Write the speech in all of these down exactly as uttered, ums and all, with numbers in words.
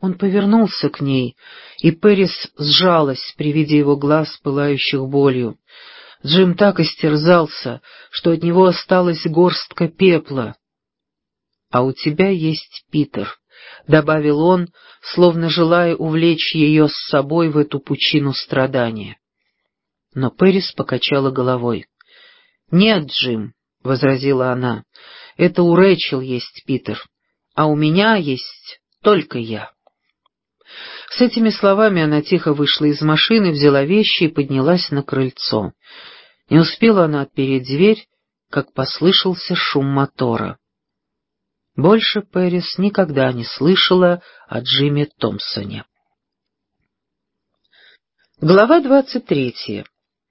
Он повернулся к ней, и Пэрис сжалась при виде его глаз, пылающих болью. Джим так истерзался, что от него осталась горстка пепла. «А у тебя есть Питер», — добавил он, словно желая увлечь ее с собой в эту пучину страдания. Но Пэрис покачала головой. «Нет, Джим», — возразила она, — «это у Рэйчел есть Питер, а у меня есть только я». С этими словами она тихо вышла из машины, взяла вещи и поднялась на крыльцо. Не успела она отпереть дверь, как послышался шум мотора. Больше Пэрис никогда не слышала о Джиме Томпсоне. Глава двадцать третья.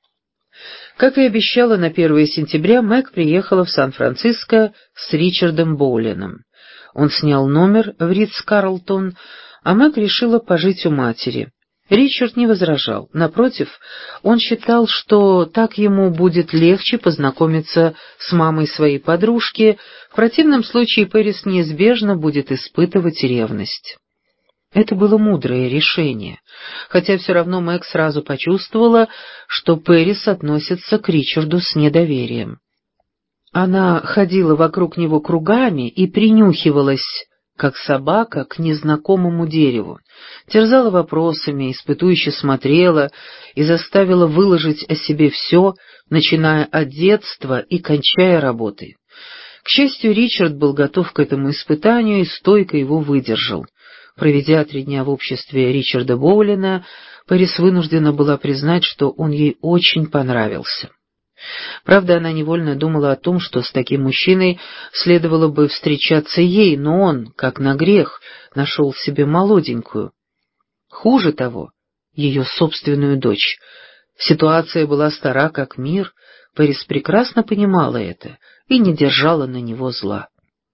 Как и обещала, на первое сентября Мэг приехала в Сан-Франциско с Ричардом Боулином. Он снял номер в Ритц-Карлтон, а Мэг решила пожить у матери. Ричард не возражал. Напротив, он считал, что так ему будет легче познакомиться с мамой своей подружки, в противном случае Пэрис неизбежно будет испытывать ревность. Это было мудрое решение, хотя все равно Мэг сразу почувствовала, что Пэрис относится к Ричарду с недоверием. Она ходила вокруг него кругами и принюхивалась, как собака, к незнакомому дереву, терзала вопросами, испытующе смотрела и заставила выложить о себе все, начиная от детства и кончая работой. К счастью, Ричард был готов к этому испытанию и стойко его выдержал. Проведя три дня в обществе Ричарда Боулина, Пэрис вынуждена была признать, что он ей очень понравился. Правда, она невольно думала о том, что с таким мужчиной следовало бы встречаться ей, но он, как на грех, нашел себе молоденькую. Хуже того, ее собственную дочь. Ситуация была стара как мир, Пэрис прекрасно понимала это и не держала на него зла.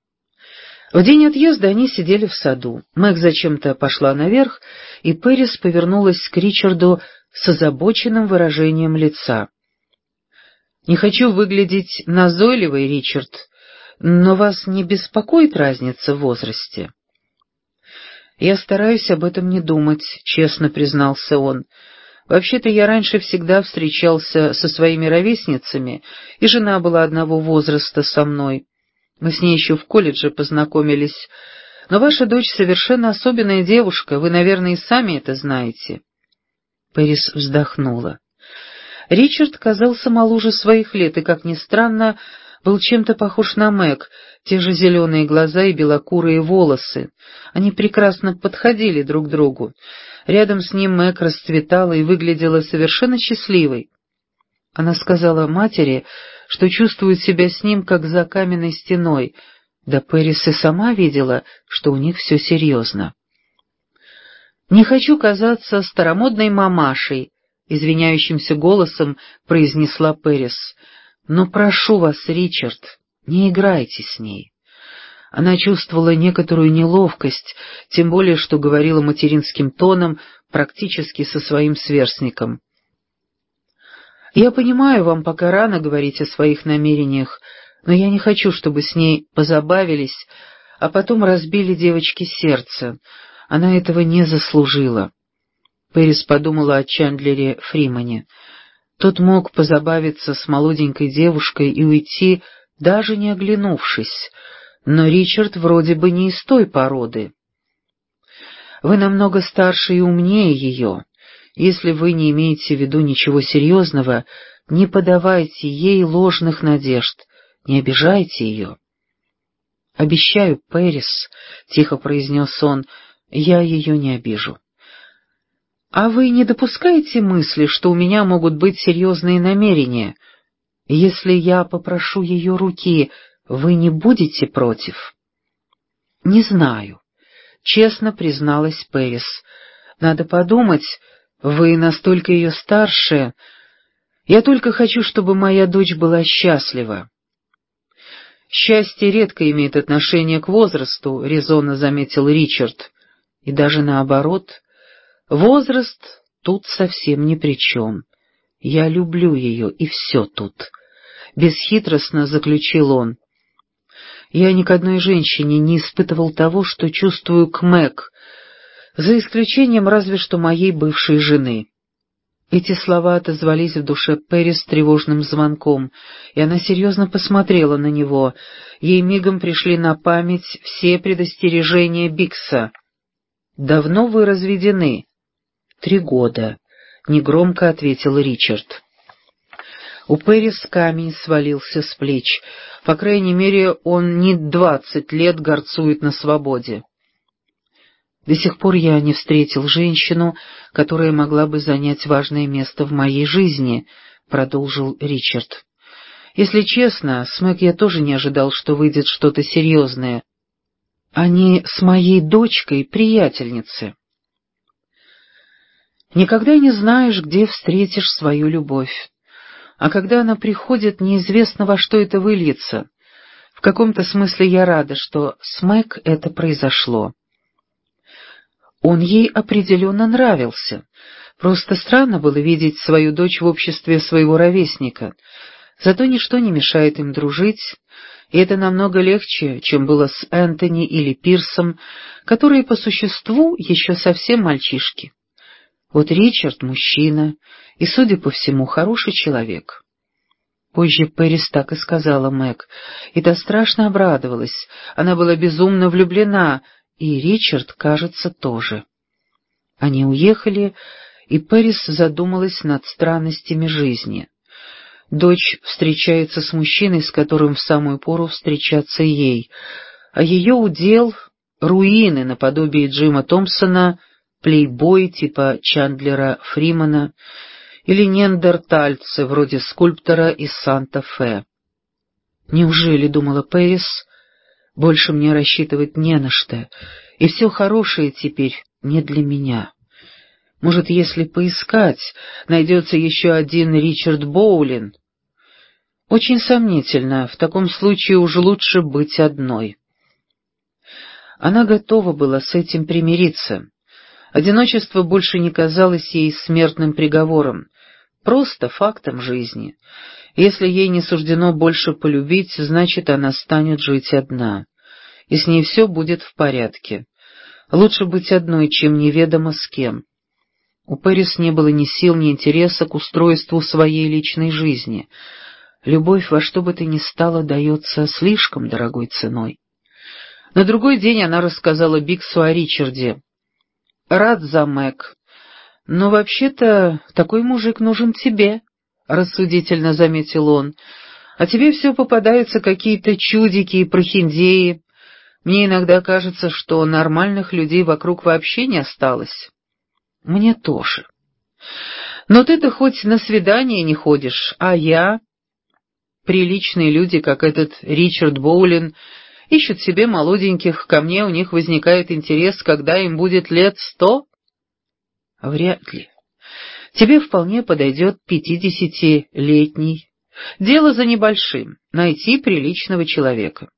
В день отъезда они сидели в саду. Мэг зачем-то пошла наверх, и Пэрис повернулась к Ричарду с озабоченным выражением лица. «Не хочу выглядеть назойливой, Ричард, но вас не беспокоит разница в возрасте?» «Я стараюсь об этом не думать», — честно признался он. «Вообще-то я раньше всегда встречался со своими ровесницами, и жена была одного возраста со мной. Мы с ней еще в колледже познакомились. Но ваша дочь совершенно особенная девушка, вы, наверное, и сами это знаете». Пэрис вздохнула. Ричард казался моложе своих лет и, как ни странно, был чем-то похож на Мэг, те же зеленые глаза и белокурые волосы. Они прекрасно подходили друг другу. Рядом с ним Мэг расцветала и выглядела совершенно счастливой. Она сказала матери, что чувствует себя с ним, как за каменной стеной, да Пэрис и сама видела, что у них все серьезно. «Не хочу казаться старомодной мамашей», — извиняющимся голосом произнесла Пэрис. «Но прошу вас, Ричард, не играйте с ней». Она чувствовала некоторую неловкость, тем более что говорила материнским тоном, практически со своим сверстником. «Я понимаю, вам пока рано говорить о своих намерениях, но я не хочу, чтобы с ней позабавились, а потом разбили девочке сердце. Она этого не заслужила». Пэрис подумала о Чандлере Фримане. Тот мог позабавиться с молоденькой девушкой и уйти, даже не оглянувшись, но Ричард вроде бы не из той породы. «Вы намного старше и умнее ее. Если вы не имеете в виду ничего серьезного, не подавайте ей ложных надежд, не обижайте ее». «Обещаю, Пэрис», — тихо произнес он, — «я ее не обижу». «А вы не допускаете мысли, что у меня могут быть серьезные намерения? Если я попрошу ее руки, вы не будете против?» «Не знаю», — честно призналась Пэрис. «Надо подумать, вы настолько ее старше. Я только хочу, чтобы моя дочь была счастлива». «Счастье редко имеет отношение к возрасту», — резонно заметил Ричард. «И даже наоборот. Возраст тут совсем ни при чем. Я люблю ее, и все тут», — бесхитростно заключил он. «Я ни к одной женщине не испытывал того, что чувствую к Мэг. За исключением разве что моей бывшей жены». Эти слова отозвались в душе Пэрис тревожным звонком, и она серьезно посмотрела на него. Ей мигом пришли на память все предостережения Бикса. «Давно вы разведены?» «Три года», — негромко ответил Ричард. У Пэрис камень свалился с плеч. По крайней мере, он не двадцать лет горцует на свободе. «До сих пор я не встретил женщину, которая могла бы занять важное место в моей жизни», — продолжил Ричард. «Если честно, с Мэг я тоже не ожидал, что выйдет что-то серьезное. Они с моей дочкой приятельницы. Никогда не знаешь, где встретишь свою любовь. А когда она приходит, неизвестно, во что это выльется. В каком-то смысле я рада, что с Мэг это произошло». Он ей определенно нравился. Просто странно было видеть свою дочь в обществе своего ровесника. Зато ничто не мешает им дружить, и это намного легче, чем было с Энтони или Пирсом, которые по существу еще совсем мальчишки. Вот Ричард — мужчина, и, судя по всему, хороший человек. Позже Пэрис так и сказала Мэг, и та страшно обрадовалась. Она была безумно влюблена, и Ричард, кажется, тоже. Они уехали, и Пэрис задумалась над странностями жизни. Дочь встречается с мужчиной, с которым в самую пору встречаться ей, а ее удел — руины наподобие Джима Томпсона, плейбой типа Чандлера Фримана или неандертальцы вроде скульптора из Санта-Фе. «Неужели, — думала Пэрис, — больше мне рассчитывать не на что, и все хорошее теперь не для меня? Может, если поискать, найдется еще один Ричард Боулин? Очень сомнительно, в таком случае уж лучше быть одной». Она готова была с этим примириться. Одиночество больше не казалось ей смертным приговором, просто фактом жизни. Если ей не суждено больше полюбить, значит, она станет жить одна, и с ней все будет в порядке. Лучше быть одной, чем неведомо с кем. У Пэрис не было ни сил, ни интереса к устройству своей личной жизни. Любовь во что бы то ни стало дается слишком дорогой ценой. На другой день она рассказала Биксу о Ричарде. «Рад за Мэг, но вообще-то такой мужик нужен тебе», — рассудительно заметил он. «А тебе все попадаются какие-то чудики и прохиндеи. Мне иногда кажется, что нормальных людей вокруг вообще не осталось». «Мне тоже. Но ты-то хоть на свидание не ходишь, а я...» Приличные люди, как этот Ричард Боулин, ищут себе молоденьких, ко мне у них возникает интерес, когда им будет лет сто? Вряд ли. Тебе вполне подойдет пятидесятилетний. Дело за небольшим — найти приличного человека.